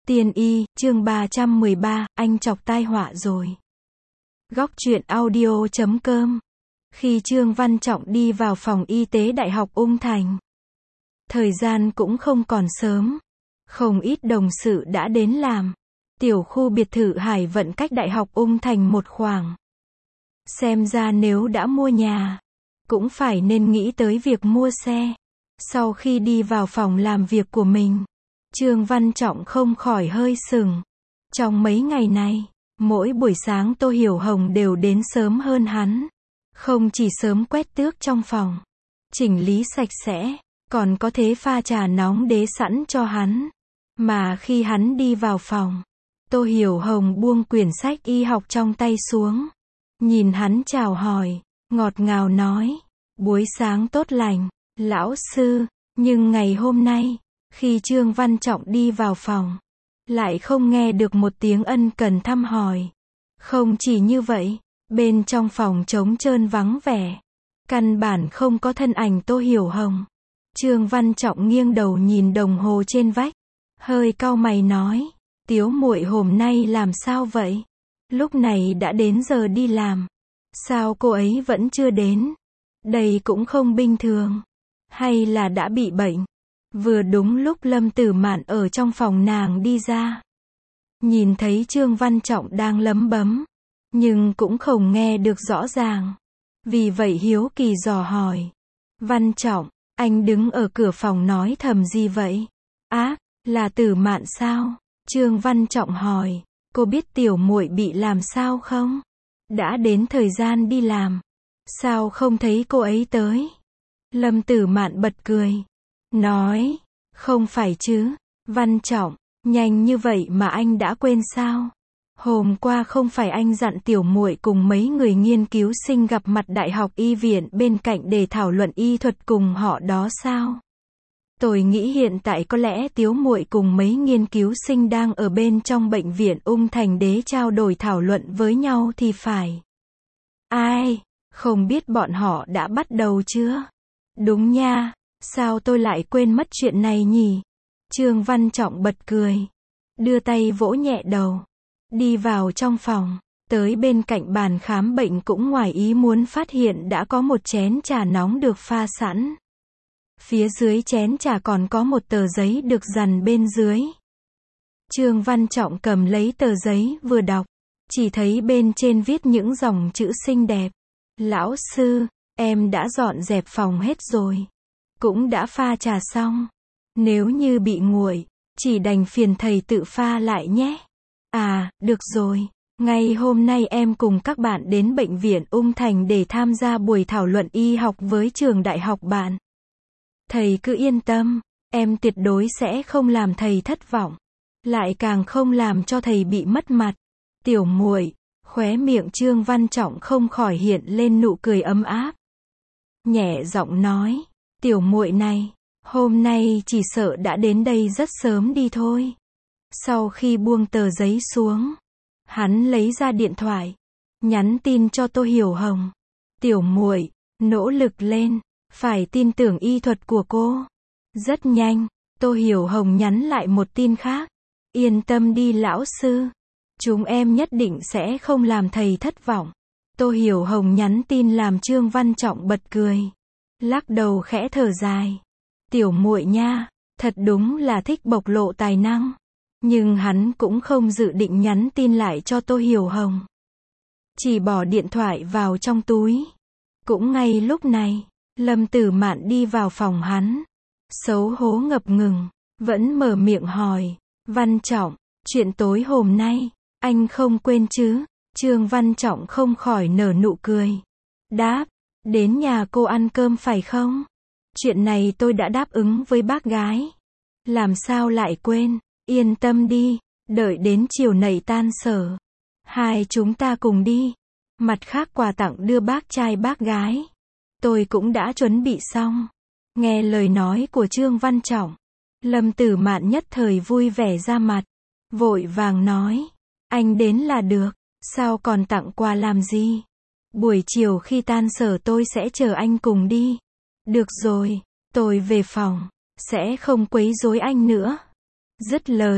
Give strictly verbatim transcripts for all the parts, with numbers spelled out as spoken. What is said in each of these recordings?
Tiên y, chương ba trăm mười ba, anh chọc tai họa rồi. Góc truyện audio chấm com. Khi Trương Văn Trọng đi vào phòng y tế Đại học Ung Thành, thời gian cũng không còn sớm. Không ít đồng sự đã đến làm. Tiểu khu biệt thự Hải Vận cách Đại học Ung Thành một khoảng. Xem ra nếu đã mua nhà, cũng phải nên nghĩ tới việc mua xe. Sau khi đi vào phòng làm việc của mình, Trương Văn Trọng không khỏi hơi sừng. Trong mấy ngày này, mỗi buổi sáng Tô Hiểu Hồng đều đến sớm hơn hắn. Không chỉ sớm quét tước trong phòng, chỉnh lý sạch sẽ, còn có thế pha trà nóng đế sẵn cho hắn. Mà khi hắn đi vào phòng, Tô Hiểu Hồng buông quyển sách y học trong tay xuống. Nhìn hắn chào hỏi, ngọt ngào nói, buổi sáng tốt lành, lão sư. Nhưng ngày hôm nay, khi Trương Văn Trọng đi vào phòng, lại không nghe được một tiếng ân cần thăm hỏi. Không chỉ như vậy, bên trong phòng trống trơn vắng vẻ, căn bản không có thân ảnh Tô Hiểu Hồng. Trương Văn Trọng nghiêng đầu nhìn đồng hồ trên vách, hơi cau mày nói, Tiếu muội hôm nay làm sao vậy? Lúc này đã đến giờ đi làm, sao cô ấy vẫn chưa đến? Đây cũng không bình thường, hay là đã bị bệnh? Vừa đúng lúc Lâm Tử Mạn ở trong phòng nàng đi ra, nhìn thấy Trương Văn Trọng đang lấm bấm, nhưng cũng không nghe được rõ ràng. Vì vậy hiếu kỳ dò hỏi, Văn Trọng, anh đứng ở cửa phòng nói thầm gì vậy? Á, là Tử Mạn sao? Trương Văn Trọng hỏi, cô biết tiểu muội bị làm sao không? Đã đến thời gian đi làm, sao không thấy cô ấy tới? Lâm Tử Mạn bật cười, nói, không phải chứ, Văn Trọng, nhanh như vậy mà anh đã quên sao? Hôm qua không phải anh dặn tiểu muội cùng mấy người nghiên cứu sinh gặp mặt Đại học Y viện bên cạnh để thảo luận y thuật cùng họ đó sao? Tôi nghĩ hiện tại có lẽ Tiếu muội cùng mấy nghiên cứu sinh đang ở bên trong bệnh viện Ung Thành để trao đổi thảo luận với nhau thì phải. Ai, không biết bọn họ đã bắt đầu chưa? Đúng nha, sao tôi lại quên mất chuyện này nhỉ? Trương Văn Trọng bật cười, đưa tay vỗ nhẹ đầu, đi vào trong phòng, tới bên cạnh bàn khám bệnh cũng ngoài ý muốn phát hiện đã có một chén trà nóng được pha sẵn. Phía dưới chén trà còn có một tờ giấy được dằn bên dưới. Trương Văn Trọng cầm lấy tờ giấy vừa đọc, chỉ thấy bên trên viết những dòng chữ xinh đẹp. Lão sư, em đã dọn dẹp phòng hết rồi, cũng đã pha trà xong. Nếu như bị nguội, chỉ đành phiền thầy tự pha lại nhé. À, được rồi. Ngày hôm nay em cùng các bạn đến bệnh viện Ung Thành để tham gia buổi thảo luận y học với trường đại học bạn. Thầy cứ yên tâm, em tuyệt đối sẽ không làm thầy thất vọng, lại càng không làm cho thầy bị mất mặt. Tiểu muội, khóe miệng Trương Văn Trọng không khỏi hiện lên nụ cười ấm áp. Nhẹ giọng nói, tiểu muội này, hôm nay chỉ sợ đã đến đây rất sớm đi thôi. Sau khi buông tờ giấy xuống, hắn lấy ra điện thoại, nhắn tin cho Tô Hiểu Hồng. Tiểu muội, nỗ lực lên, phải tin tưởng y thuật của cô. Rất nhanh, Tô Hiểu Hồng nhắn lại một tin khác. Yên tâm đi lão sư, chúng em nhất định sẽ không làm thầy thất vọng. Tô Hiểu Hồng nhắn tin làm Trương Văn Trọng bật cười, lắc đầu khẽ thở dài. Tiểu muội nha, thật đúng là thích bộc lộ tài năng. Nhưng hắn cũng không dự định nhắn tin lại cho Tô Hiểu Hồng, chỉ bỏ điện thoại vào trong túi. Cũng ngay lúc này, Lâm Tử Mạn đi vào phòng hắn, xấu hổ ngập ngừng, vẫn mở miệng hỏi, Văn Trọng, chuyện tối hôm nay, anh không quên chứ? Trương Văn Trọng không khỏi nở nụ cười, đáp, đến nhà cô ăn cơm phải không? Chuyện này tôi đã đáp ứng với bác gái, làm sao lại quên? Yên tâm đi, đợi đến chiều nảy tan sở, hai chúng ta cùng đi. Mặt khác quà tặng đưa bác trai bác gái, tôi cũng đã chuẩn bị xong. Nghe lời nói của Trương Văn Trọng, Lâm Tử Mạn nhất thời vui vẻ ra mặt, vội vàng nói, anh đến là được, sao còn tặng quà làm gì? Buổi chiều khi tan sở tôi sẽ chờ anh cùng đi. Được rồi, tôi về phòng, sẽ không quấy rối anh nữa. Dứt lời,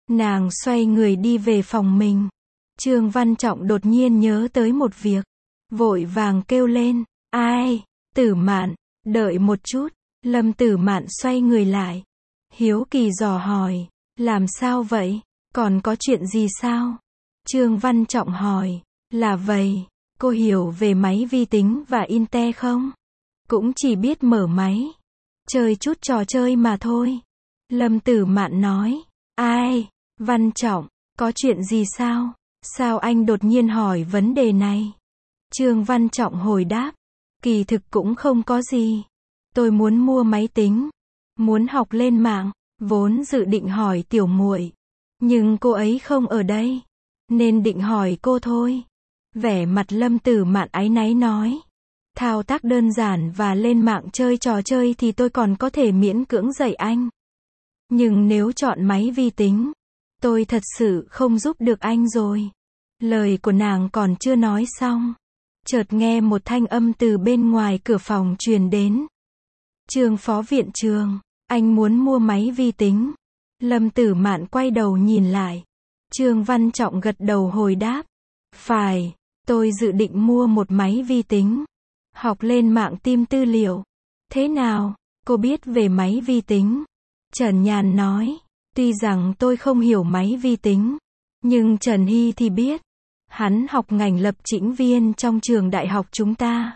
Nàng xoay người đi về phòng mình. Trương Văn Trọng đột nhiên nhớ tới một việc. Vội vàng kêu lên, ai, Tử Mạn, đợi một chút. Lâm Tử Mạn xoay người lại. Hiếu kỳ dò hỏi, làm sao vậy, còn có chuyện gì sao? Trương Văn Trọng hỏi, là vậy, cô hiểu về máy vi tính và Intel không? Cũng chỉ biết mở máy, chơi chút trò chơi mà thôi. Lâm Tử Mạn nói, ai, Văn Trọng, có chuyện gì sao? Sao anh đột nhiên hỏi vấn đề này? Trương Văn Trọng hồi đáp, kỳ thực cũng không có gì. Tôi muốn mua máy tính, muốn học lên mạng, vốn dự định hỏi tiểu muội, nhưng cô ấy không ở đây, nên định hỏi cô thôi. Vẻ mặt Lâm Tử Mạn áy náy nói, thao tác đơn giản và lên mạng chơi trò chơi thì tôi còn có thể miễn cưỡng dạy anh. Nhưng nếu chọn máy vi tính, tôi thật sự không giúp được anh rồi. Lời của nàng còn chưa nói xong, chợt nghe một thanh âm từ bên ngoài cửa phòng truyền đến. Trương phó viện trưởng, anh muốn mua máy vi tính. Lâm Tử Mạn quay đầu nhìn lại. Trương Văn Trọng gật đầu hồi đáp. Phải, tôi dự định mua một máy vi tính. Học lên mạng tìm tư liệu. Thế nào, cô biết về máy vi tính? Trần Nhàn nói, tuy rằng tôi không hiểu máy vi tính, nhưng Trần Hy thì biết. Hắn học ngành lập trình viên trong trường đại học chúng ta.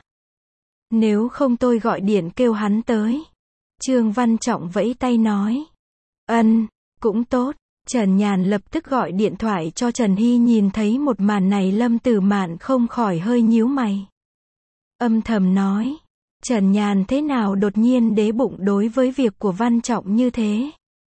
Nếu không tôi gọi điện kêu hắn tới. Trương Văn Trọng vẫy tay nói. Ân, cũng tốt. Trần Nhàn lập tức gọi điện thoại cho Trần Hy. Nhìn thấy một màn này Lâm Tử Mạn không khỏi hơi nhíu mày. Âm thầm nói. Trần Nhàn thế nào đột nhiên đế bụng đối với việc của Văn Trọng như thế?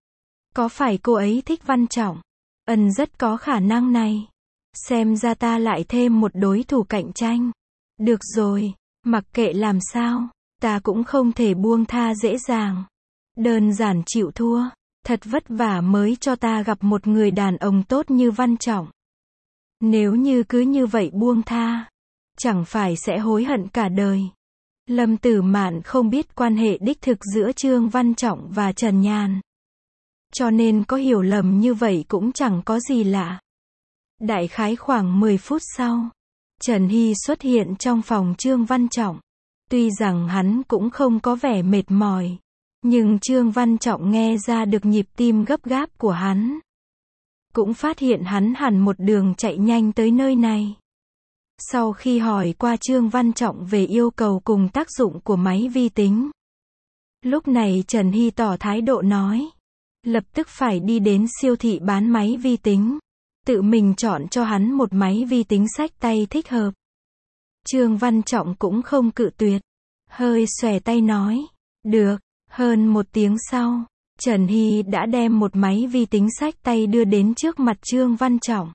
Có phải cô ấy thích Văn Trọng? Ân rất có khả năng này. Xem ra ta lại thêm một đối thủ cạnh tranh. Được rồi, mặc kệ làm sao, ta cũng không thể buông tha dễ dàng. Đơn giản chịu thua, thật vất vả mới cho ta gặp một người đàn ông tốt như Văn Trọng. Nếu như cứ như vậy buông tha, chẳng phải sẽ hối hận cả đời. Lâm Tử Mạn không biết quan hệ đích thực giữa Trương Văn Trọng và Trần Nhàn. Cho nên có hiểu lầm như vậy cũng chẳng có gì lạ. Đại khái khoảng mười phút sau, Trần Hy xuất hiện trong phòng Trương Văn Trọng. Tuy rằng hắn cũng không có vẻ mệt mỏi, nhưng Trương Văn Trọng nghe ra được nhịp tim gấp gáp của hắn. Cũng phát hiện hắn hẳn một đường chạy nhanh tới nơi này. Sau khi hỏi qua Trương Văn Trọng về yêu cầu cùng tác dụng của máy vi tính, lúc này Trần Hy tỏ thái độ nói, lập tức phải đi đến siêu thị bán máy vi tính, tự mình chọn cho hắn một máy vi tính xách tay thích hợp. Trương Văn Trọng cũng không cự tuyệt, hơi xòe tay nói, được. Hơn một tiếng sau, Trần Hy đã đem một máy vi tính xách tay đưa đến trước mặt Trương Văn Trọng.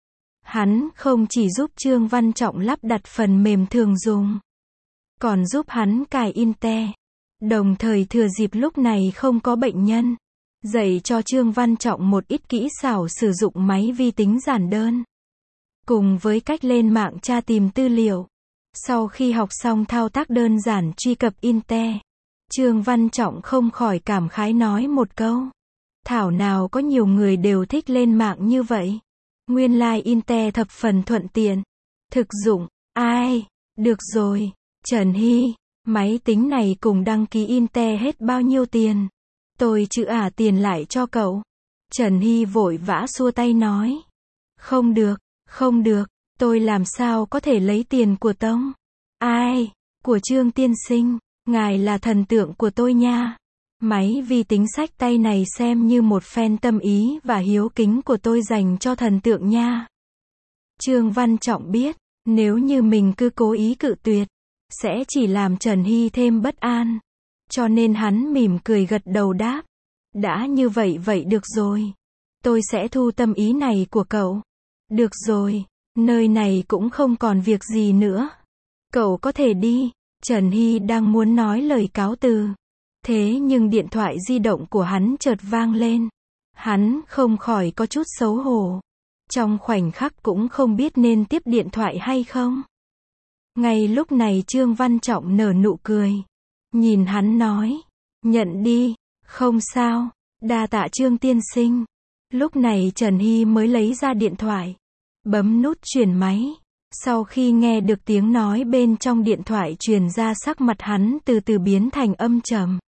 Hắn không chỉ giúp Trương Văn Trọng lắp đặt phần mềm thường dùng, còn giúp hắn cài Intel. Đồng thời thừa dịp lúc này không có bệnh nhân, dạy cho Trương Văn Trọng một ít kỹ xảo sử dụng máy vi tính giản đơn, cùng với cách lên mạng tra tìm tư liệu. Sau khi học xong thao tác đơn giản truy cập Intel, Trương Văn Trọng không khỏi cảm khái nói một câu. Thảo nào có nhiều người đều thích lên mạng như vậy. Nguyên lai like Intel thập phần thuận tiện. Thực dụng, ai, được rồi, Trần Hy, máy tính này cùng đăng ký Intel hết bao nhiêu tiền? Tôi chữ ả tiền lại cho cậu. Trần Hy vội vã xua tay nói. Không được, không được, tôi làm sao có thể lấy tiền của Tông? Ai, của Trương tiên sinh, ngài là thần tượng của tôi nha. Máy vi tính xách tay này xem như một phen tâm ý và hiếu kính của tôi dành cho thần tượng nha. Trương Văn Trọng biết, nếu như mình cứ cố ý cự tuyệt, sẽ chỉ làm Trần Hy thêm bất an. Cho nên hắn mỉm cười gật đầu đáp. Đã như vậy vậy được rồi. Tôi sẽ thu tâm ý này của cậu. Được rồi, nơi này cũng không còn việc gì nữa. Cậu có thể đi. Trần Hy đang muốn nói lời cáo từ. Thế nhưng điện thoại di động của hắn chợt vang lên. Hắn không khỏi có chút xấu hổ. Trong khoảnh khắc cũng không biết nên tiếp điện thoại hay không. Ngay lúc này Trương Văn Trọng nở nụ cười. Nhìn hắn nói. Nhận đi. Không sao. Đa tạ Trương tiên sinh. Lúc này Trần Hy mới lấy ra điện thoại, bấm nút chuyển máy. Sau khi nghe được tiếng nói bên trong điện thoại truyền ra, sắc mặt hắn từ từ biến thành âm trầm.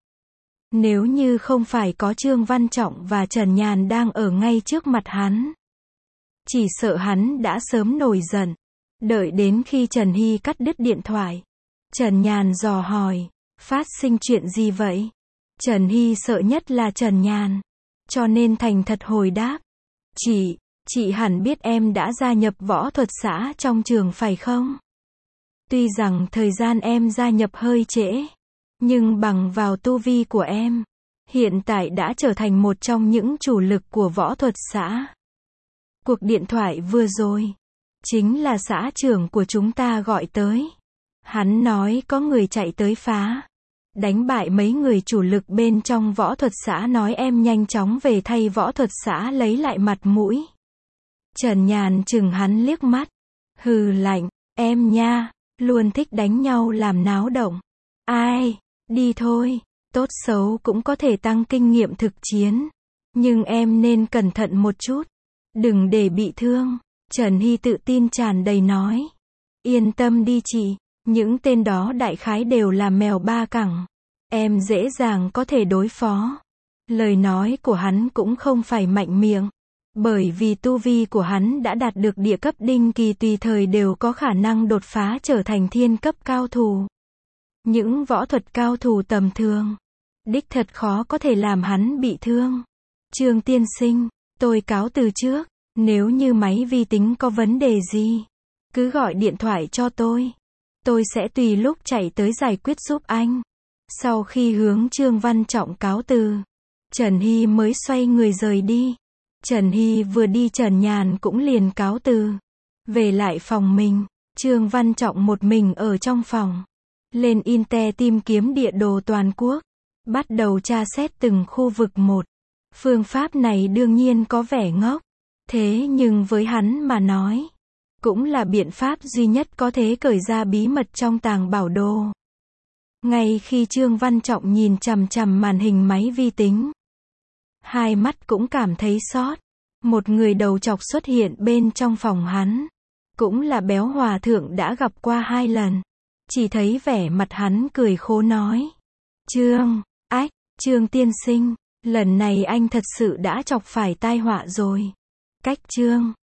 Nếu như không phải có Trương Văn Trọng và Trần Nhàn đang ở ngay trước mặt hắn, chỉ sợ hắn đã sớm nổi giận. Đợi đến khi Trần Hy cắt đứt điện thoại, Trần Nhàn dò hỏi, phát sinh chuyện gì vậy? Trần Hy sợ nhất là Trần Nhàn, cho nên thành thật hồi đáp. Chị, chị hẳn biết em đã gia nhập võ thuật xã trong trường phải không? Tuy rằng thời gian em gia nhập hơi trễ, nhưng bằng vào tu vi của em, hiện tại đã trở thành một trong những chủ lực của võ thuật xã. Cuộc điện thoại vừa rồi, chính là xã trưởng của chúng ta gọi tới. Hắn nói có người chạy tới phá, đánh bại mấy người chủ lực bên trong võ thuật xã, nói em nhanh chóng về thay võ thuật xã lấy lại mặt mũi. Trần Nhàn chừng hắn liếc mắt, hừ lạnh, em nha, luôn thích đánh nhau làm náo động. Ai, đi thôi, tốt xấu cũng có thể tăng kinh nghiệm thực chiến. Nhưng em nên cẩn thận một chút, đừng để bị thương. Trần Hy tự tin tràn đầy nói. Yên tâm đi chị, những tên đó đại khái đều là mèo ba cẳng. Em dễ dàng có thể đối phó. Lời nói của hắn cũng không phải mạnh miệng, bởi vì tu vi của hắn đã đạt được địa cấp đinh kỳ, tùy thời đều có khả năng đột phá trở thành thiên cấp cao thủ. Những võ thuật cao thủ tầm thường, đích thật khó có thể làm hắn bị thương. Trương tiên sinh, tôi cáo từ trước, nếu như máy vi tính có vấn đề gì, cứ gọi điện thoại cho tôi. Tôi sẽ tùy lúc chạy tới giải quyết giúp anh. Sau khi hướng Trương Văn Trọng cáo từ, Trần Hy mới xoay người rời đi. Trần Hy vừa đi, Trần Nhàn cũng liền cáo từ, về lại phòng mình. Trương Văn Trọng một mình ở trong phòng, lên Inter tìm kiếm địa đồ toàn quốc, bắt đầu tra xét từng khu vực một. Phương pháp này đương nhiên có vẻ ngốc, thế nhưng với hắn mà nói, cũng là biện pháp duy nhất có thể cởi ra bí mật trong tàng bảo đồ. Ngay khi Trương Văn Trọng nhìn chằm chằm màn hình máy vi tính, hai mắt cũng cảm thấy xót. Một người đầu trọc xuất hiện bên trong phòng hắn, cũng là Béo Hòa Thượng đã gặp qua hai lần. Chỉ thấy vẻ mặt hắn cười khổ nói, Trương, ách, Trương tiên sinh, lần này anh thật sự đã chọc phải tai họa rồi. Cách Trương